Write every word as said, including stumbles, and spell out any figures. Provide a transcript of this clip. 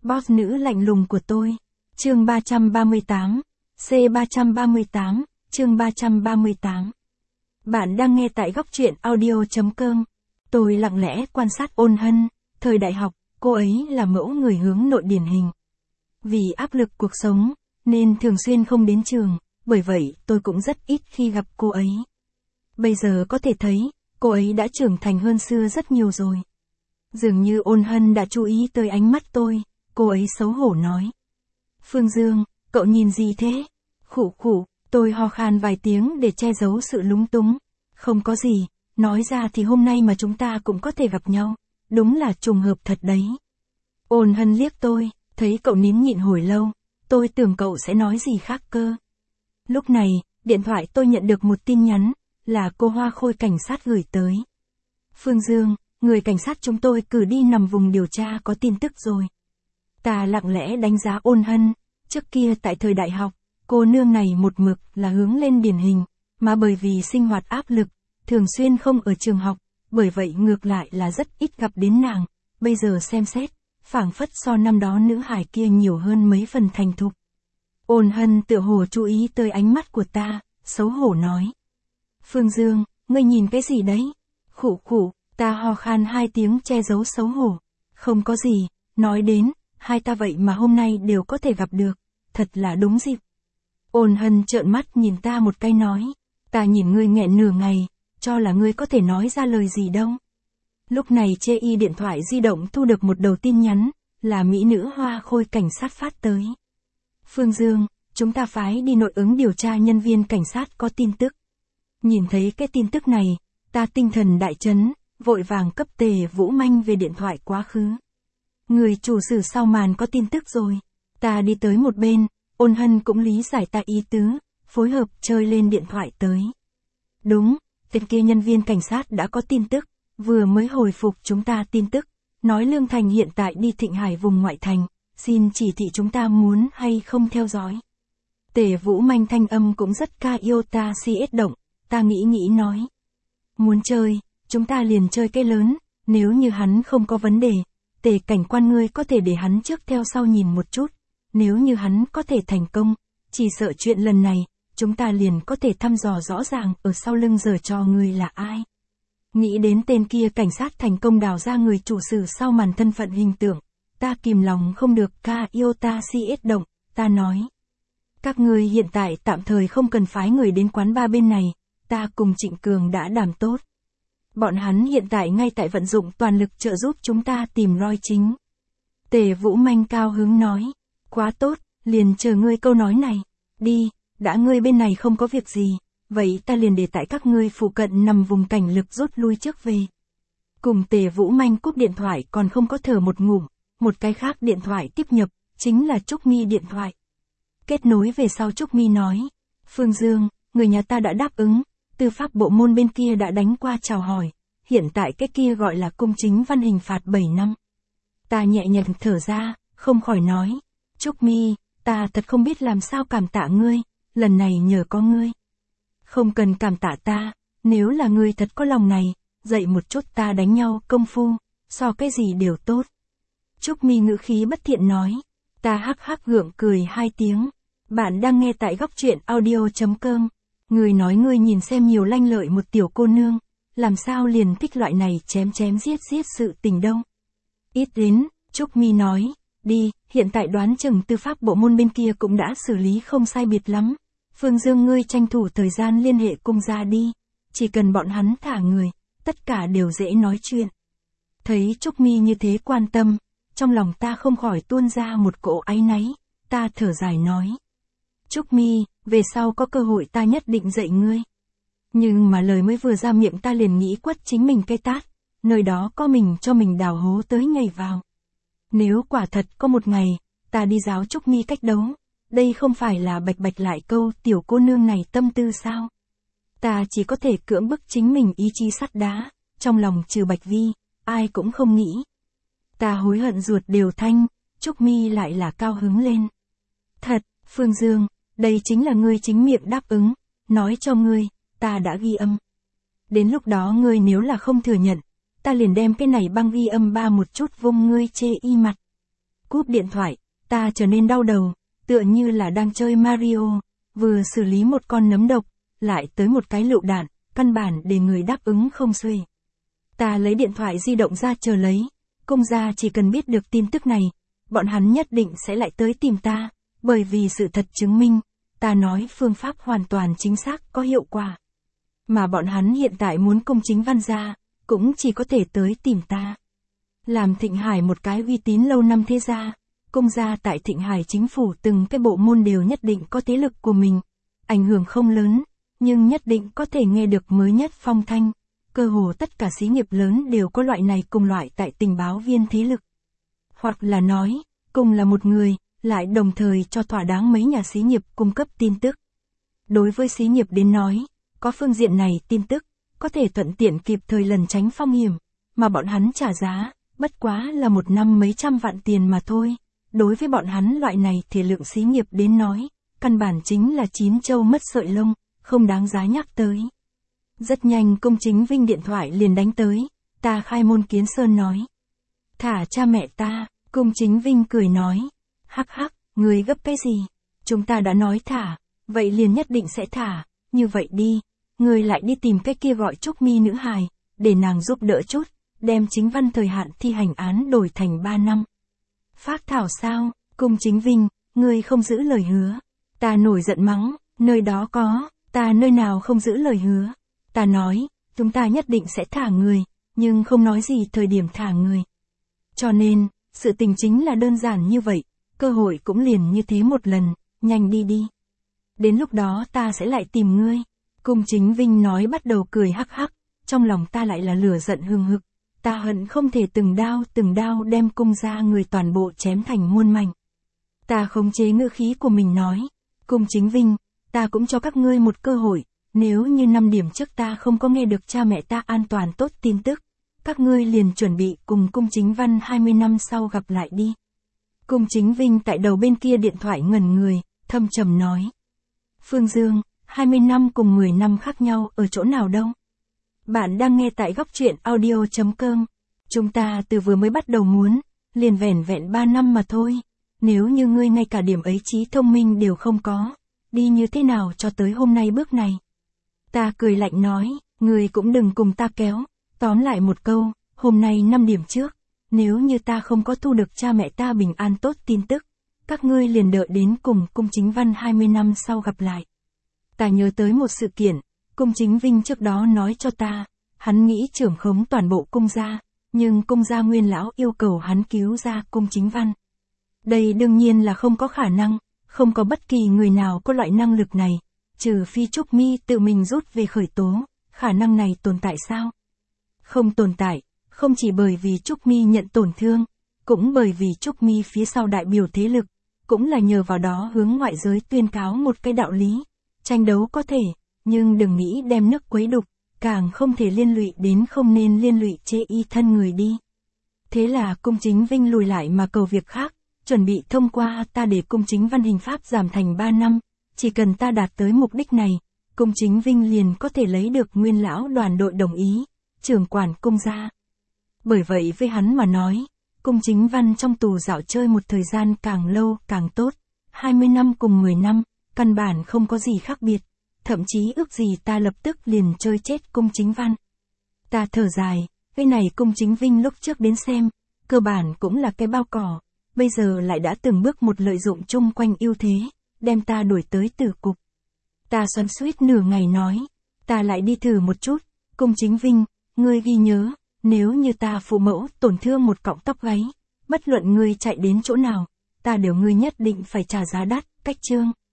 Boss nữ lạnh lùng của tôi. Chương ba trăm ba mươi tám. C ba trăm ba mươi tám, chương ba trăm ba mươi tám. Bạn đang nghe tại góc truyện audio.com. Tôi lặng lẽ quan sát Ôn Hân, thời đại học, cô ấy là mẫu người hướng nội điển hình. Vì áp lực cuộc sống, nên thường xuyên không đến trường, bởi vậy tôi cũng rất ít khi gặp cô ấy. Bây giờ có thể thấy, cô ấy đã trưởng thành hơn xưa rất nhiều rồi. Dường như Ôn Hân đã chú ý tới ánh mắt tôi, cô ấy xấu hổ nói. Phương Dương, cậu nhìn gì thế? Khụ khụ, tôi ho khan vài tiếng để che giấu sự lúng túng. Không có gì, nói ra thì hôm nay mà chúng ta cũng có thể gặp nhau. Đúng là trùng hợp thật đấy. Ôn Hân liếc tôi, thấy cậu nín nhịn hồi lâu, tôi tưởng cậu sẽ nói gì khác cơ. Lúc này, điện thoại tôi nhận được một tin nhắn, là cô Hoa Khôi cảnh sát gửi tới. Phương Dương, người cảnh sát chúng tôi cử đi nằm vùng điều tra có tin tức rồi. Ta lặng lẽ đánh giá Ôn Hân, trước kia tại thời đại học, cô nương này một mực là hướng lên điển hình, mà bởi vì sinh hoạt áp lực, thường xuyên không ở trường học, bởi vậy ngược lại là rất ít gặp đến nàng, bây giờ xem xét, phảng phất so năm đó nữ hải kia nhiều hơn mấy phần thành thục. Ôn Hân tựa hồ chú ý tới ánh mắt của ta, xấu hổ nói. Phương Dương, ngươi nhìn cái gì đấy? Khụ khụ, ta ho khan hai tiếng che giấu xấu hổ. Không có gì, nói đến, hai ta vậy mà hôm nay đều có thể gặp được, thật là đúng dịp. Ôn Hân trợn mắt nhìn ta một cái nói, ta nhìn ngươi nghẹn nửa ngày, cho là ngươi có thể nói ra lời gì đâu. Lúc này chê y điện thoại di động thu được một đầu tin nhắn, là mỹ nữ Hoa Khôi cảnh sát phát tới. Phương Dương, chúng ta phái đi nội ứng điều tra nhân viên cảnh sát có tin tức. Nhìn thấy cái tin tức này, ta tinh thần đại chấn, vội vàng cấp Tề Vũ Manh về điện thoại quá khứ. Người chủ sử sau màn có tin tức rồi. Ta đi tới một bên, Ôn Hân cũng lý giải ta ý tứ, phối hợp chơi lên điện thoại tới. Đúng, tên kia nhân viên cảnh sát đã có tin tức, vừa mới hồi phục chúng ta tin tức, nói Lương Thành hiện tại đi Thịnh Hải vùng ngoại thành, xin chỉ thị chúng ta muốn hay không theo dõi. Tề Vũ Manh thanh âm cũng rất ca yêu ta si ết động, ta nghĩ nghĩ nói. Muốn chơi, chúng ta liền chơi cái lớn, nếu như hắn không có vấn đề, Tề cảnh quan ngươi có thể để hắn trước theo sau nhìn một chút, nếu như hắn có thể thành công, chỉ sợ chuyện lần này, chúng ta liền có thể thăm dò rõ ràng ở sau lưng giở trò người là ai. Nghĩ đến tên kia cảnh sát thành công đào ra người chủ sử sau màn thân phận hình tượng, ta kìm lòng không được ca yêu ta si ết động, ta nói. Các ngươi hiện tại tạm thời không cần phái người đến quán bar bên này, ta cùng Trịnh Cường đã đảm tốt. Bọn hắn hiện tại ngay tại vận dụng toàn lực trợ giúp chúng ta tìm roi chính. Tề Vũ Manh cao hứng nói, quá tốt, liền chờ ngươi câu nói này, đi, đã ngươi bên này không có việc gì, vậy ta liền để tại các ngươi phụ cận nằm vùng cảnh lực rút lui trước về. Cùng Tề Vũ Manh cúp điện thoại còn không có thở một ngụm, một cái khác điện thoại tiếp nhập, chính là Trúc Mi điện thoại. Kết nối về sau Trúc Mi nói, Phương Dương, người nhà ta đã đáp ứng, tư pháp bộ môn bên kia đã đánh qua chào hỏi, hiện tại cái kia gọi là cung chính văn hình phạt bảy năm. Ta nhẹ nhàng thở ra, không khỏi nói, Trúc Mi, ta thật không biết làm sao cảm tạ ngươi, lần này nhờ có ngươi. Không cần cảm tạ ta, nếu là ngươi thật có lòng này, dạy một chút ta đánh nhau công phu, so cái gì đều tốt. Trúc Mi ngữ khí bất thiện nói, ta hắc hắc gượng cười hai tiếng. Bạn đang nghe tại góc truyện audio.com. Người nói ngươi nhìn xem nhiều lanh lợi một tiểu cô nương, làm sao liền thích loại này chém chém giết giết sự tình đâu. Ít đến, Trúc Mi nói, đi, hiện tại đoán chừng tư pháp bộ môn bên kia cũng đã xử lý không sai biệt lắm. Phương Dương ngươi tranh thủ thời gian liên hệ cung gia đi, chỉ cần bọn hắn thả người, tất cả đều dễ nói chuyện. Thấy Trúc Mi như thế quan tâm, trong lòng ta không khỏi tuôn ra một cỗ áy náy, ta thở dài nói. Trúc Mi, về sau có cơ hội ta nhất định dạy ngươi. Nhưng mà lời mới vừa ra miệng ta liền nghĩ quất chính mình cây tát, nơi đó có mình cho mình đào hố tới nhảy vào. Nếu quả thật có một ngày, ta đi giáo Trúc Mi cách đấu, đây không phải là bạch bạch lại câu tiểu cô nương này tâm tư sao? Ta chỉ có thể cưỡng bức chính mình ý chí sắt đá, trong lòng trừ Bạch Vi, ai cũng không nghĩ. Ta hối hận ruột đều thanh, Trúc Mi lại là cao hứng lên. Thật, Phương Dương, đây chính là ngươi chính miệng đáp ứng, nói cho ngươi, ta đã ghi âm. Đến lúc đó ngươi nếu là không thừa nhận, ta liền đem cái này băng ghi âm ba một chút vung ngươi chê y mặt. Cúp điện thoại, ta trở nên đau đầu, tựa như là đang chơi Mario, vừa xử lý một con nấm độc, lại tới một cái lựu đạn, căn bản để người đáp ứng không xuể. Ta lấy điện thoại di động ra chờ lấy, Cung gia chỉ cần biết được tin tức này, bọn hắn nhất định sẽ lại tới tìm ta, bởi vì sự thật chứng minh, ta nói phương pháp hoàn toàn chính xác có hiệu quả. Mà bọn hắn hiện tại muốn Cung Chính Văn ra, cũng chỉ có thể tới tìm ta. Làm Thịnh Hải một cái uy tín lâu năm thế gia, Cung gia tại Thịnh Hải chính phủ từng cái bộ môn đều nhất định có thế lực của mình, ảnh hưởng không lớn, nhưng nhất định có thể nghe được mới nhất phong thanh. Cơ hồ tất cả xí nghiệp lớn đều có loại này cùng loại tại tình báo viên thế lực. Hoặc là nói, Cung là một người, lại đồng thời cho thỏa đáng mấy nhà xí nghiệp cung cấp tin tức. Đối với xí nghiệp đến nói, có phương diện này tin tức, có thể thuận tiện kịp thời lần tránh phong hiểm, mà bọn hắn trả giá, bất quá là một năm mấy trăm vạn tiền mà thôi. Đối với bọn hắn loại này thể lượng xí nghiệp đến nói, căn bản chính là chín châu mất sợi lông, không đáng giá nhắc tới. Rất nhanh Cung Chính Vinh điện thoại liền đánh tới, ta khai môn kiến sơn nói. Thả cha mẹ ta, Cung Chính Vinh cười nói. Hắc hắc, người gấp cái gì? Chúng ta đã nói thả, vậy liền nhất định sẽ thả, như vậy đi, người lại đi tìm cái kia gọi Trúc Mi nữ hài, để nàng giúp đỡ chút, đem Chính Văn thời hạn thi hành án đổi thành ba năm. Phác thảo sao? Cung Chính Vinh, người không giữ lời hứa. Ta nổi giận mắng, nơi đó có, ta nơi nào không giữ lời hứa. Ta nói, chúng ta nhất định sẽ thả người, nhưng không nói gì thời điểm thả người. Cho nên, sự tình chính là đơn giản như vậy, cơ hội cũng liền như thế một lần, nhanh đi đi. Đến lúc đó ta sẽ lại tìm ngươi. Cung Chính Vinh nói bắt đầu cười hắc hắc, trong lòng ta lại là lửa giận hừng hực. Ta hận không thể từng đao từng đao đem Cung gia người toàn bộ chém thành muôn mảnh. Ta khống chế ngữ khí của mình nói, Cung Chính Vinh, ta cũng cho các ngươi một cơ hội, nếu như năm điểm trước ta không có nghe được cha mẹ ta an toàn tốt tin tức, các ngươi liền chuẩn bị cùng Cung Chính Văn hai mươi năm sau gặp lại đi. Cung Chính Vinh tại đầu bên kia điện thoại ngẩn người, thâm trầm nói. Phương Dương, hai mươi năm cùng mười năm khác nhau ở chỗ nào đâu? Bạn đang nghe tại góc truyện audio chấm com. Chúng ta từ vừa mới bắt đầu muốn, liền vẻn vẹn ba năm mà thôi. Nếu như ngươi ngay cả điểm ấy trí thông minh đều không có, đi như thế nào cho tới hôm nay bước này? Ta cười lạnh nói, ngươi cũng đừng cùng ta kéo. Tóm lại một câu, hôm nay năm điểm trước, nếu như ta không có thu được cha mẹ ta bình an tốt tin tức, các ngươi liền đợi đến cùng Cung Chính Văn hai mươi năm sau gặp lại. Ta nhớ tới một sự kiện, Cung Chính Vinh trước đó nói cho ta, hắn nghĩ trưởng khống toàn bộ Cung gia, nhưng Cung gia nguyên lão yêu cầu hắn cứu ra Cung Chính Văn. Đây đương nhiên là không có khả năng, không có bất kỳ người nào có loại năng lực này, trừ phi Trúc Mi tự mình rút về khởi tố, khả năng này tồn tại sao? Không tồn tại, không chỉ bởi vì Trúc Mi nhận tổn thương, cũng bởi vì Trúc Mi phía sau đại biểu thế lực, cũng là nhờ vào đó hướng ngoại giới tuyên cáo một cái đạo lý. Tranh đấu có thể, nhưng đừng nghĩ đem nước quấy đục, càng không thể liên lụy đến không nên liên lụy chê y thân người đi. Thế là Cung Chính Vinh lùi lại mà cầu việc khác, chuẩn bị thông qua ta để Cung Chính Văn hình pháp giảm thành ba năm, chỉ cần ta đạt tới mục đích này, Cung Chính Vinh liền có thể lấy được nguyên lão đoàn đội đồng ý, trưởng quản Cung gia. Bởi vậy với hắn mà nói, Cung Chính Văn trong tù dạo chơi một thời gian càng lâu càng tốt, hai mươi năm cùng mười năm, căn bản không có gì khác biệt, thậm chí ước gì ta lập tức liền chơi chết Cung Chính Văn. Ta thở dài, cái này Cung Chính Vinh lúc trước đến xem, cơ bản cũng là cái bao cỏ, bây giờ lại đã từng bước một lợi dụng chung quanh ưu thế, đem ta đuổi tới tử cục. Ta xoắn xuýt nửa ngày nói, ta lại đi thử một chút, Cung Chính Vinh, ngươi ghi nhớ, nếu như ta phụ mẫu tổn thương một cọng tóc gáy, bất luận ngươi chạy đến chỗ nào, ta đều ngươi nhất định phải trả giá đắt, cách chương.